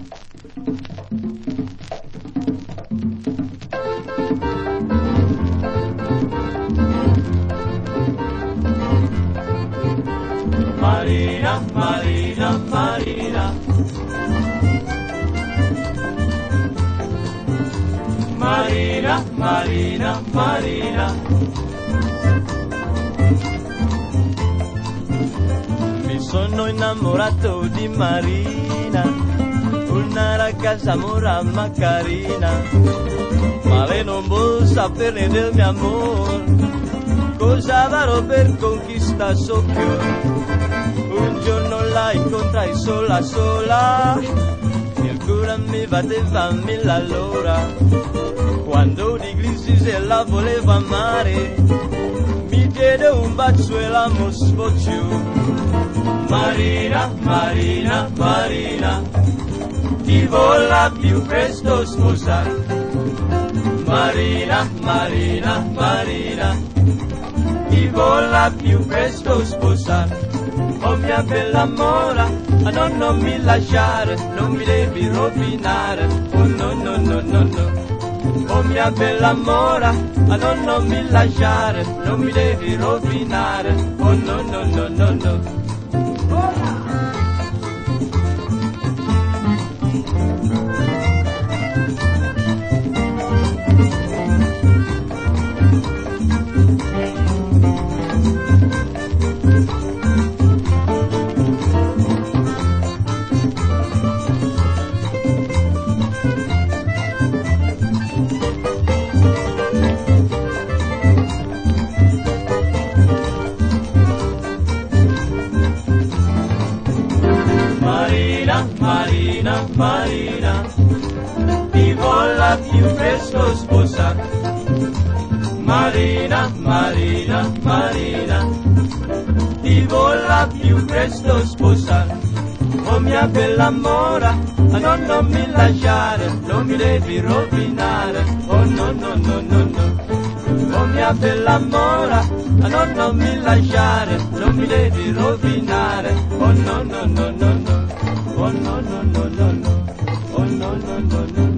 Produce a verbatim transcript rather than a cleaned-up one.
Marina, Marina, Marina. Marina, Marina, Marina. Mi sono innamorato di Marina, una ragazza mora ma carina, ma lei non vuol saperne del mio amore. Cosa farò per conquistare so più? Un giorno la incontrai sola sola, il cuore mi batteva mille all'ora. Quando di crisi se la voleva amare, mi diede un bacio e l'amor sfociò. Marina, Marina, Marina, ti vola più presto sposare. Marina, Marina, Marina, ti vola più presto sposare. Oh mia bella mora, no, non mi lasciare, non mi devi rovinare. Oh no, no, no, no, no. Oh mia bella mora, no, non mi lasciare, non mi devi rovinare. Oh no, no, no, no, no. Marina, Marina, ti vola più presto sposare. Marina, Marina, Marina, ti vola più presto sposare. Oh mia bella mora, no, non mi lasciare, non mi devi rovinare. Oh no, no, no, no, no. Oh mia bella mora, no, non mi lasciare, non mi devi rovinare. Oh no, no, no, no, no. Oh no, no, no, no, no. Oh no, no, no, no.